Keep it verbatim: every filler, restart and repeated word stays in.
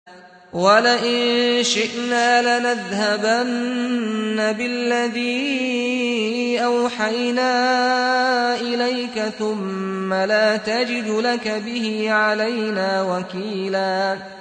وَلَئِن شِئْنَا لَنَذْهَبَنَّ بِالَّذِي أَوْحَيْنَا إِلَيْكَ ثُمَّ لَا تَجِدُ لَكَ بِهِ عَلَيْنَا وَكِيلًا